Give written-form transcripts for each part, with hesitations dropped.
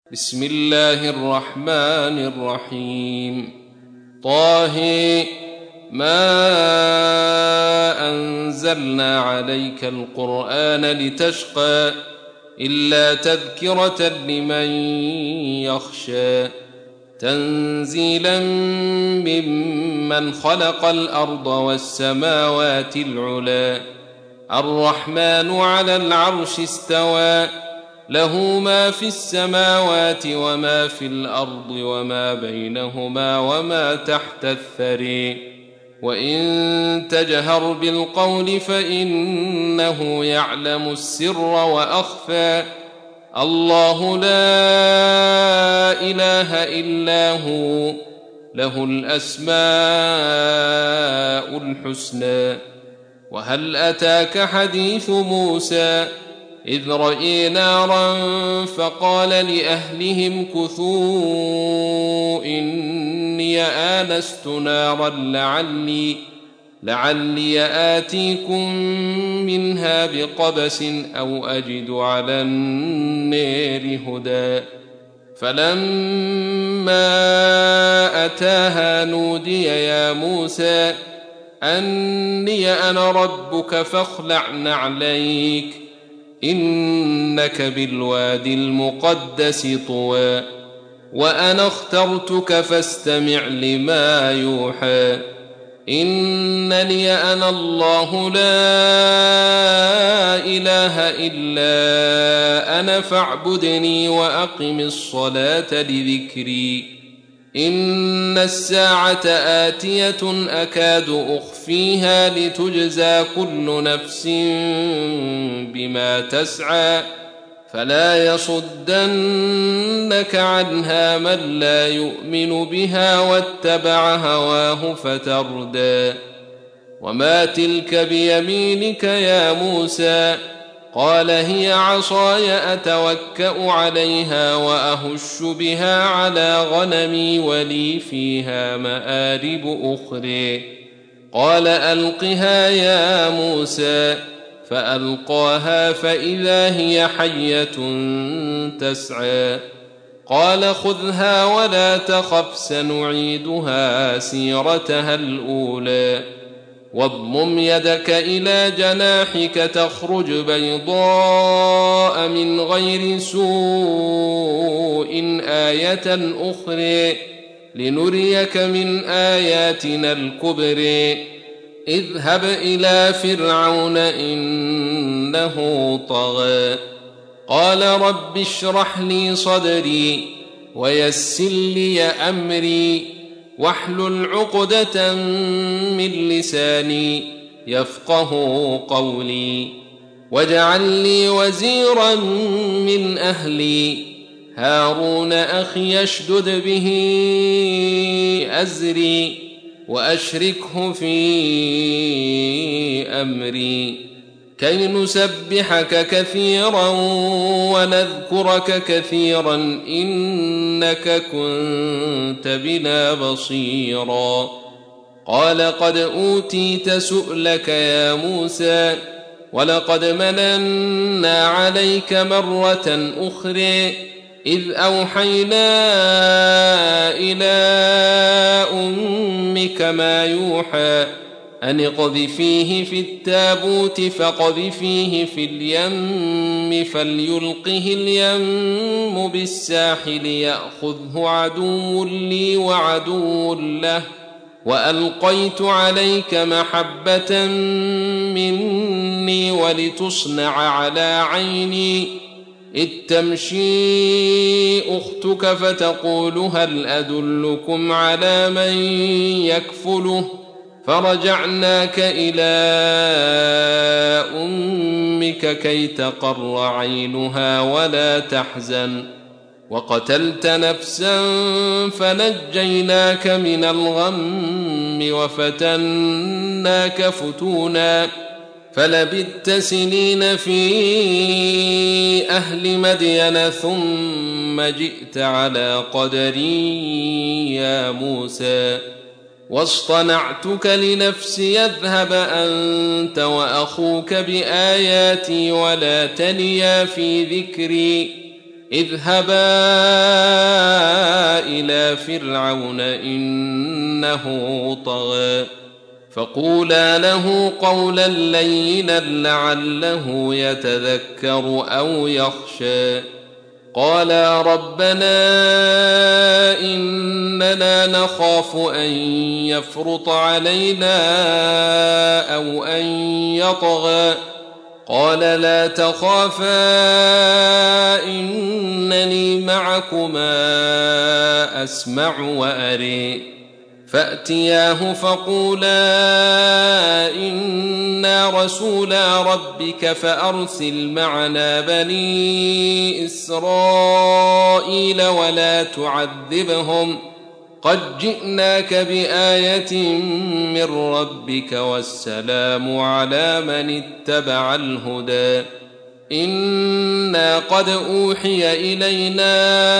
بسم الله الرحمن الرحيم. طه ما أنزلنا عليك القرآن لتشقى إلا تذكرة لمن يخشى تنزيلا ممن خلق الأرض والسماوات العلى الرحمن على العرش استوى له ما في السماوات وما في الأرض وما بينهما وما تحت الثري وإن تجهر بالقول فإنه يعلم السر وأخفى الله لا إله إلا هو له الأسماء الحسنى. وهل أتاك حديث موسى إذ رأي نارا فقال لأهلهم كثوا إني آنست نارا لعلي آتيكم منها بقبس أو أجد على النار هدى. فلما أتاها نودي يا موسى أني أنا ربك فاخلع نعليك إنك بالوادي المقدس طوى وأنا اخترتك فاستمع لما يوحى إنني أنا الله لا إله إلا أنا فاعبدني وأقم الصلاة لذكري إن الساعة آتية أكاد أخفيها لتجزى كل نفس بما تسعى فلا يصدنك عنها من لا يؤمن بها واتبع هواه فتردى. وما تلك بيمينك يا موسى قال هي عصاي أتوكأ عليها وأهش بها على غنمي ولي فيها مآرب أخرى قال ألقها يا موسى فألقاها فإذا هي حية تسعى قال خذها ولا تخف سنعيدها سيرتها الأولى واضمم يدك إلى جناحك تخرج بيضاء من غير سوء آية أخرى لنريك من آياتنا الكبرى اذهب إلى فرعون إنه طغى قال رب اشرح لي صدري ويسر لي أمري واحلل عقدة من لساني يفقه قولي واجعل لي وزيرا من أهلي هارون أخي اشدد به أزري وأشركه في أمري كي نسبحك كثيرا ونذكرك كثيرا إنك كنت بنا بصيرا قال قد أوتيت سؤلك يا موسى ولقد مننا عليك مرة أخرى إذ أوحينا إلى أمك ما يوحى أن اقذفيه في التابوت فاقذفيه في اليم فليلقه اليم بالساحل يأخذه عدو لي وعدو له وألقيت عليك محبة مني ولتصنع على عيني إذ تمشي أختك فتقول هل أدلكم على من يكفله فرجعناك إلى أمك كي تقر عينها ولا تحزن وقتلت نفسا فنجيناك من الغم وفتناك فتونا فلبثت سنين في أهل مدين ثم جئت على قدري يا موسى واصطنعتك لنفسي اذهب أنت وأخوك بآياتي ولا تنيا في ذكري اذهبا إلى فرعون إنه طغى فقولا له قولا لينا لعله يتذكر أو يخشى قالا ربنا إننا نخاف أن يفرط علينا أو أن يطغى قال لا تخافا إنني معكما أسمع وأري فأتياه فقولا إنا رسولا ربك فأرسل معنا بني إسرائيل ولا تعذبهم قد جئناك بآية من ربك والسلام على من اتبع الهدى إنا قد أوحي إلينا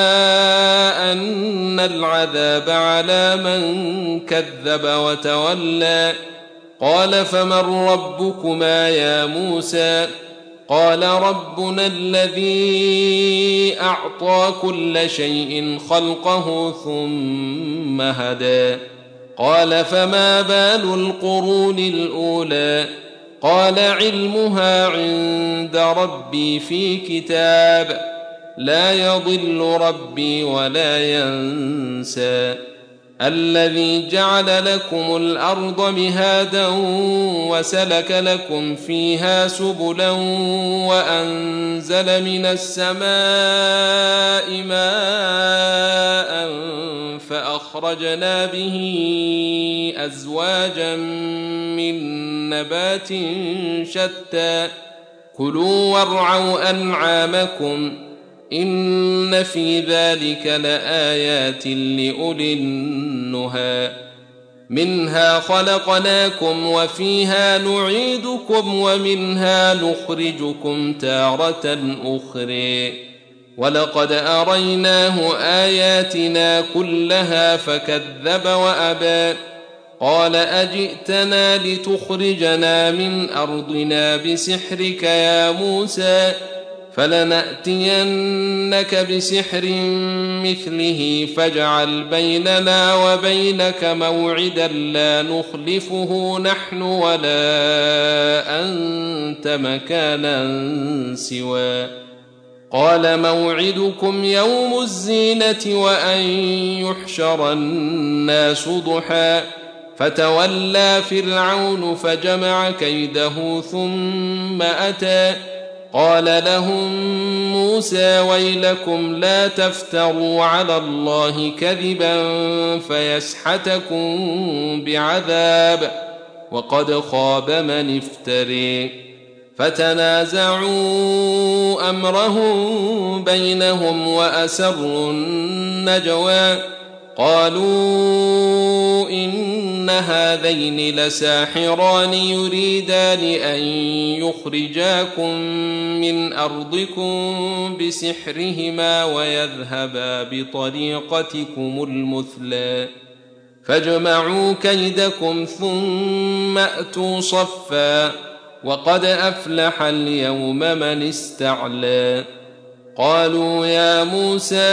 أن العذاب على من كذب وتولى قال فمن ربكما يا موسى قال ربنا الذي أعطى كل شيء خلقه ثم هدى قال فما بال القرون الأولى قال علمها عند ربي في كتاب لا يضل ربي ولا ينسى الذي جعل لكم الأرض مهادا وسلك لكم فيها سبلا وأنزل من السماء ماء فأخرجنا به أزواجا من نبات شتى كلوا وارعوا أنعامكم إن في ذلك لآيات لأولي النهى منها خلقناكم وفيها نعيدكم ومنها نخرجكم تارة أخرى ولقد أريناه آياتنا كلها فكذب وأبى قال أجئتنا لتخرجنا من أرضنا بسحرك يا موسى فلنأتينك بسحر مثله فاجعل بيننا وبينك موعدا لا نخلفه نحن ولا أنت مكانا سوى قال موعدكم يوم الزينة وأن يحشر الناس ضحى فتولى فرعون فجمع كيده ثم أتى قال لهم موسى ويلكم لا تفتروا على الله كذبا فيسحتكم بعذاب وقد خاب من افتري فتنازعوا أمرهم بينهم وأسروا النجوى قالوا إن هذين لساحران يريدان أن يخرجاكم من أرضكم بسحرهما ويذهبا بطريقتكم المثلى فاجمعوا كيدكم ثم أتوا صفا وقد أفلح اليوم من استعلى قالوا يا موسى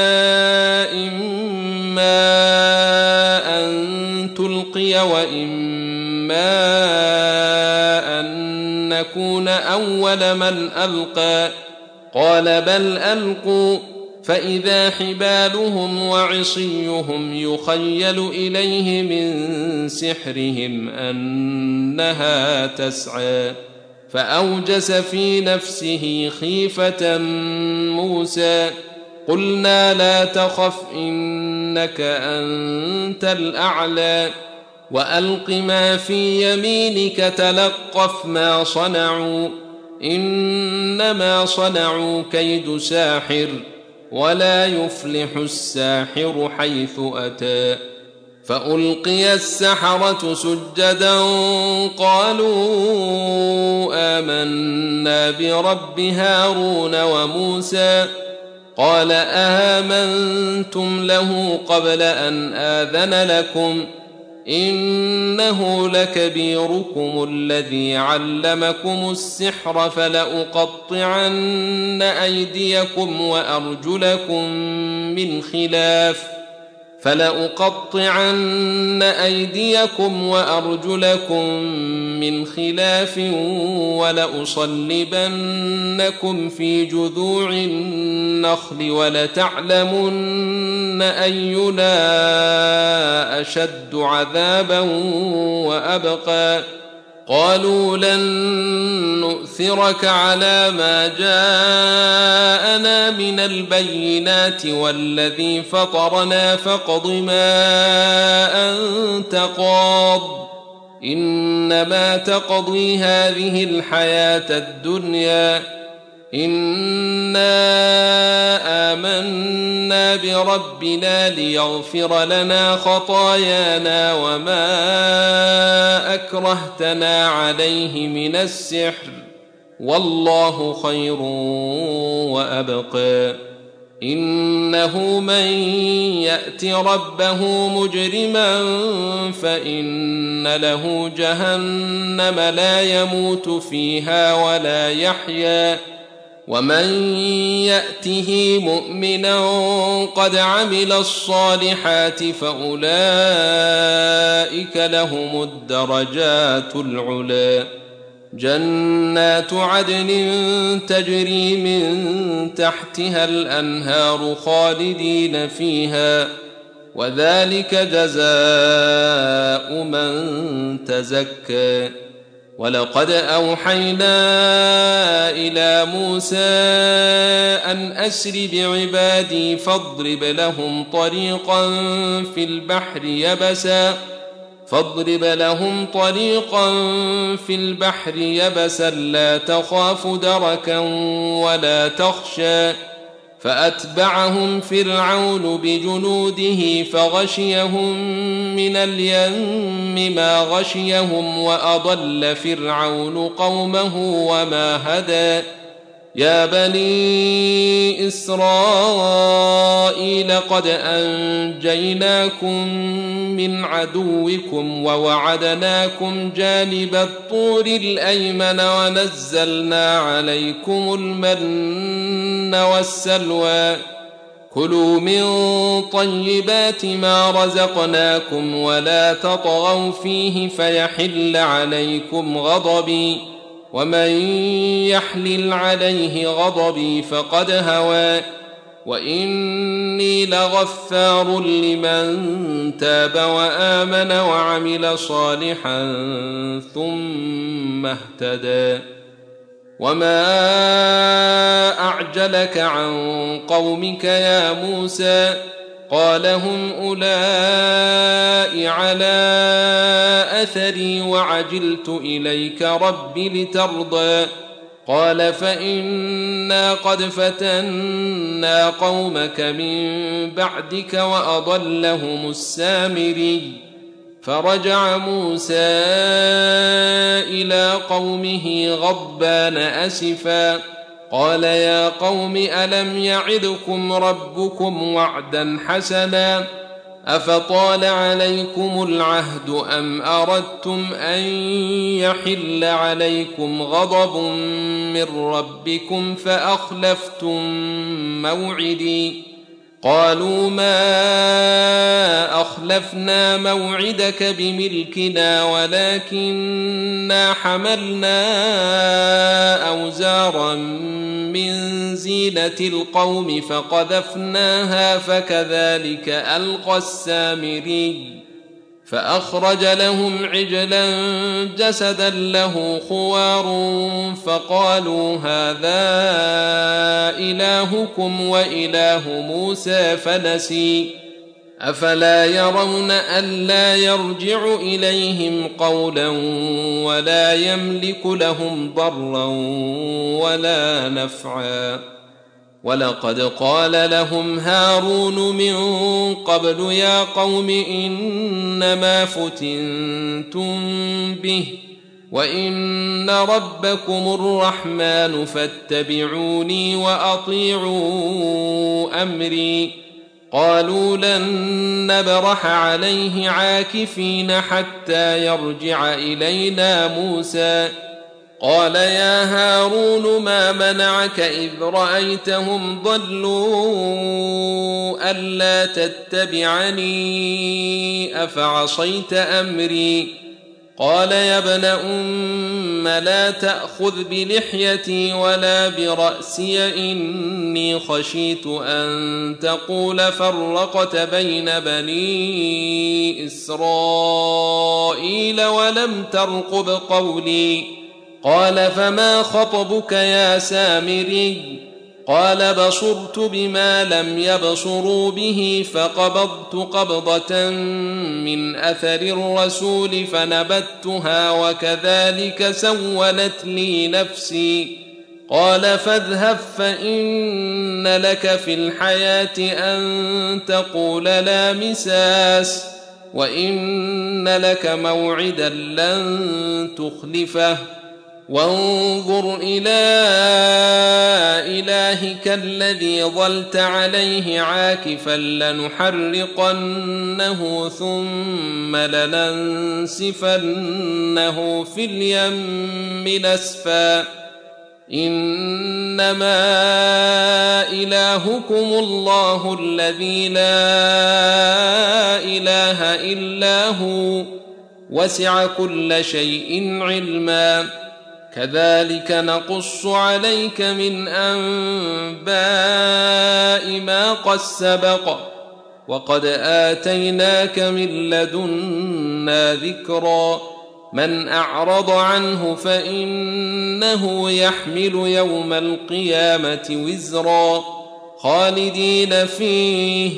إما أن تلقي وإما أن نكون أول من ألقى قال بل ألقوا فإذا حبالهم وعصيهم يخيل إليه من سحرهم أنها تسعى فأوجس في نفسه خيفة موسى قلنا لا تخف إنك أنت الأعلى وألق ما في يمينك تلقف ما صنعوا إنما صنعوا كيد ساحر ولا يفلح الساحر حيث أتى فألقي السحرة سجدا قالوا آمنا برب هارون وموسى قال آمنتم له قبل أن آذن لكم إنه لكبيركم الذي علمكم السحر فلأقطعن أيديكم وأرجلكم من خلاف ولأصلبنكم في جذوع النخل ولتعلمن أينا أشد عذابا وأبقى قالوا لن نؤثرك على ما جاءنا من البينات والذي فطرنا فاقض ما أنت قاض إنما تقضي هذه الحياة الدنيا إنا آمنا بربنا ليغفر لنا خطايانا وما أكرهتنا عليه من السحر والله خير وأبقى إنه من يأت ربه مجرما فإن له جهنم لا يموت فيها ولا يحيا ومن يأته مؤمنا قد عمل الصالحات فأولئك لهم الدرجات العلى جنات عدن تجري من تحتها الأنهار خالدين فيها وذلك جزاء من تزكى ولقد أوحينا إلى موسى أن أسر بعبادي فاضرب لهم طريقا في البحر يبسا لا تخاف دركا ولا تخشى فأتبعهم فرعون بجنوده فغشيهم من اليم ما غشيهم وأضل فرعون قومه وما هدى يا بني إسرائيل قد أنجيناكم من عدوكم ووعدناكم جانب الطور الأيمن ونزلنا عليكم المن والسلوى كلوا من طيبات ما رزقناكم ولا تطغوا فيه فيحل عليكم غضبي ومن يحلل عليه غضبي فقد هوى وإني لغفار لمن تاب وآمن وعمل صالحا ثم اهتدى وما أعجلك عن قومك يا موسى قال هم أولئك على أثري وعجلت إليك رب لترضى قال فإنا قد فتنا قومك من بعدك وأضلهم السامري فرجع موسى إلى قومه غضبان أسفا قال يا قوم ألم يعدكم ربكم وعدا حسنا أفطال عليكم العهد أم أردتم أن يحل عليكم غضب من ربكم فأخلفتم موعدي قالوا ما أخلفنا موعدك بملكنا ولكننا حملنا أوزارا من زينة القوم فقذفناها فكذلك ألقى السامري فأخرج لهم عجلا جسدا له خوار فقالوا هذا إلهكم وإله موسى فنسي أفلا يرون ألا يرجع إليهم قولا ولا يملك لهم ضرا ولا نفعا ولقد قال لهم هارون من قبل يا قوم إنما فتنتم به وإن ربكم الرحمن فاتبعوني وأطيعوا أمري قالوا لن نبرح عليه عاكفين حتى يرجع إلينا موسى قال يا هارون ما منعك إذ رأيتهم ضلوا ألا تتبعني أفعصيت أمري قال يا ابن أم لا تأخذ بلحيتي ولا برأسي إني خشيت أن تقول فرقت بين بني إسرائيل ولم ترقب قولي قال فما خطبك يا سامري قال بصرت بما لم يبصروا به فقبضت قبضة من أثر الرسول فنبتها وكذلك سولت لي نفسي قال فاذهب فإن لك في الحياة أن تقول لا مساس وإن لك موعدا لن تخلفه وانظر إلى إلهك الذي ظلت عليه عاكفا لنحرقنه ثم لننسفنه في اليم نسفا إنما إلهكم الله الذي لا إله إلا هو وسع كل شيء علما كذلك نقص عليك من أنباء ما قد سبق وقد آتيناك من لدنا ذكرا من أعرض عنه فإنه يحمل يوم القيامة وزرا خالدين فيه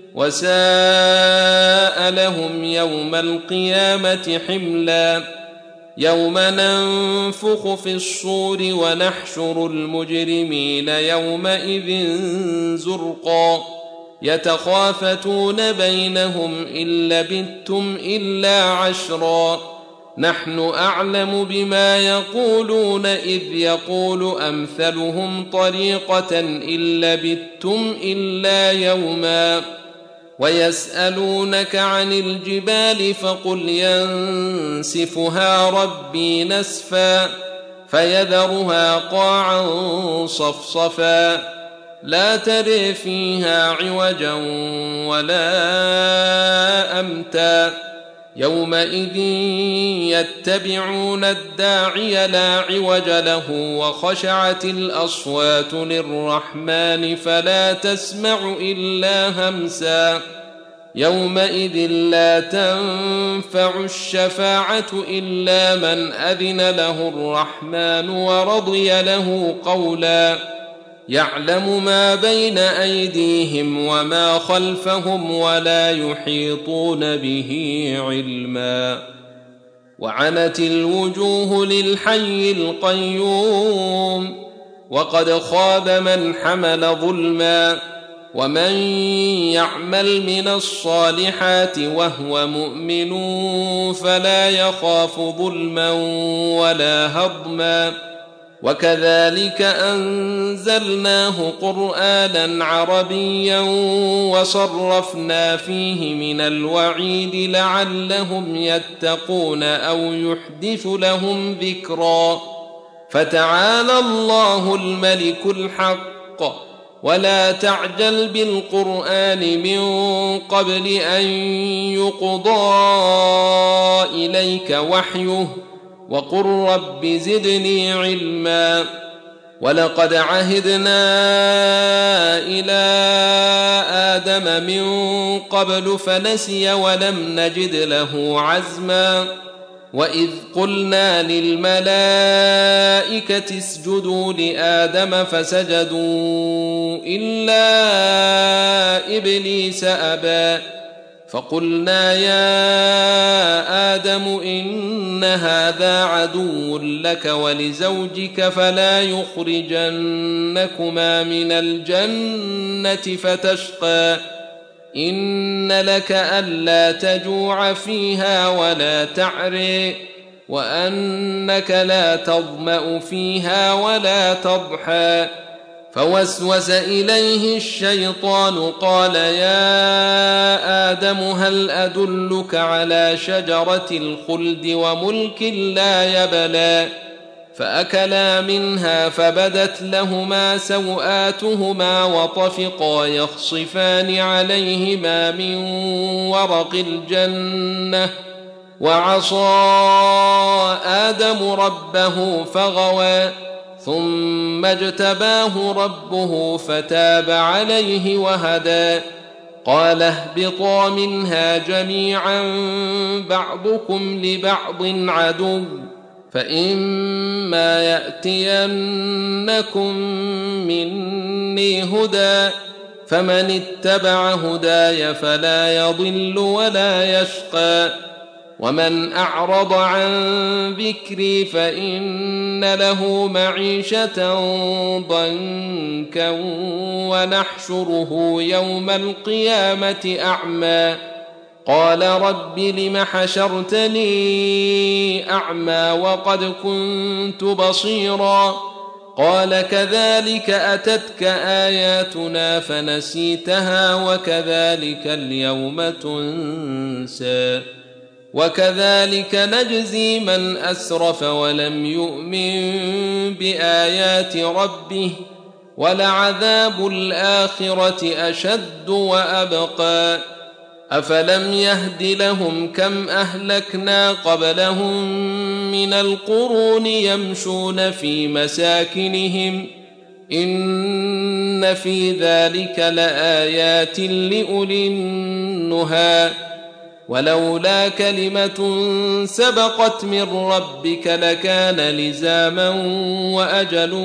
وساء لهم يوم القيامة حملا يوم ننفخ في الصور ونحشر المجرمين يومئذ زرقا يتخافتون بينهم إن لبثتم إلا عشرا نحن أعلم بما يقولون إذ يقول أمثلهم طريقة إن لبثتم إلا يوما ويسألونك عن الجبال فقل ينسفها ربي نسفا فيذرها قاعا صفصفا لا ترى فيها عوجا ولا أمتا يومئذ يتبعون الداعي لا عوج له وخشعت الأصوات للرحمن فلا تسمع إلا همسا يومئذ لا تنفع الشفاعة إلا من أذن له الرحمن ورضي له قولا يعلم ما بين أيديهم وما خلفهم ولا يحيطون به علما وعنت الوجوه للحي القيوم وقد خاب من حمل ظلما ومن يعمل من الصالحات وهو مؤمن فلا يخاف ظلما ولا هضما وكذلك أنزلناه قرآنا عربيا وصرفنا فيه من الوعيد لعلهم يتقون أو يحدث لهم ذكرا فتعالى الله الملك الحق ولا تعجل بالقرآن من قبل أن يقضى إليك وحيه وقل رب زدني علما ولقد عهدنا إلى آدم من قبل فنسي ولم نجد له عزما وإذ قلنا للملائكة اسجدوا لآدم فسجدوا إلا إبليس أبى فقلنا يا آدم إن هذا عدو لك ولزوجك فلا يخرجنكما من الجنة فتشقى إن لك ألا تجوع فيها ولا تعري وأنك لا تظمأ فيها ولا تضحى فوسوس إليه الشيطان قال يا آدم هل أدلك على شجرة الخلد وملك لا يبلى فأكلا منها فبدت لهما سوآتهما وطفقا يخصفان عليهما من ورق الجنة وعصى آدم ربه فغوى ثم اجتباه ربه فتاب عليه وهدى قال اهبطا منها جميعا بعضكم لبعض عدو فإما يأتينكم مني هدى فمن اتبع هداي فلا يضل ولا يشقى ومن أعرض عن ذكري فإن له معيشة ضنكا ونحشره يوم القيامة أعمى قال رب لم حشرتني أعمى وقد كنت بصيرا قال كذلك أتتك آياتنا فنسيتها وكذلك اليوم تنسى وكذلك نجزي من أسرف ولم يؤمن بآيات ربه ولعذاب الآخرة أشد وأبقى أفلم يهد لهم كم أهلكنا قبلهم من القرون يمشون في مساكنهم إن في ذلك لآيات لأولي النهى ولولا كلمة سبقت من ربك لكان لزاما وأجل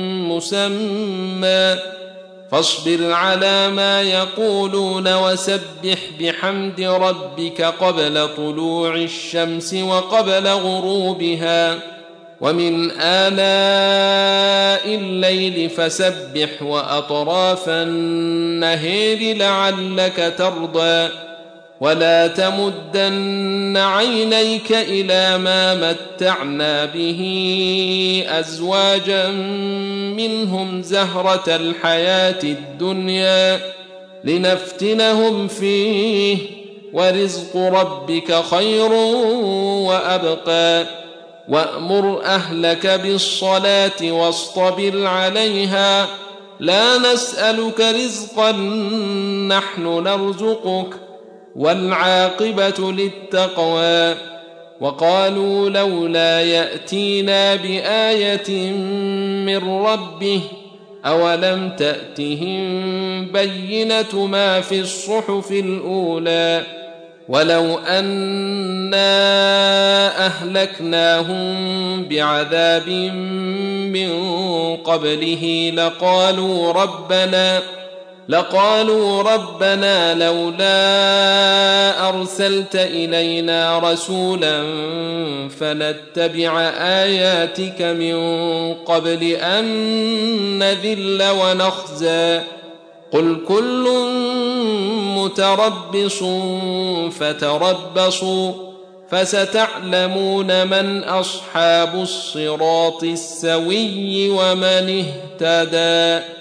مسمى فاصبر على ما يقولون وسبح بحمد ربك قبل طلوع الشمس وقبل غروبها ومن آلاء الليل فسبح وأطراف النهار لعلك ترضى ولا تمدن عينيك إلى ما متعنا به أزواجا منهم زهرة الحياة الدنيا لنفتنهم فيه ورزق ربك خير وأبقى وأمر أهلك بالصلاة واصطبر عليها لا نسألك رزقا نحن نرزقك والعاقبة للتقوى وقالوا لولا يأتينا بآية من ربه أولم تأتهم بينة ما في الصحف الأولى ولو أنا أهلكناهم بعذاب من قبله لقالوا ربنا لولا أرسلت إلينا رسولا فنتبع آياتك من قبل أن نذل ونخزى قل كل متربص فتربصوا فستعلمون من أصحاب الصراط السوي ومن اهتدى.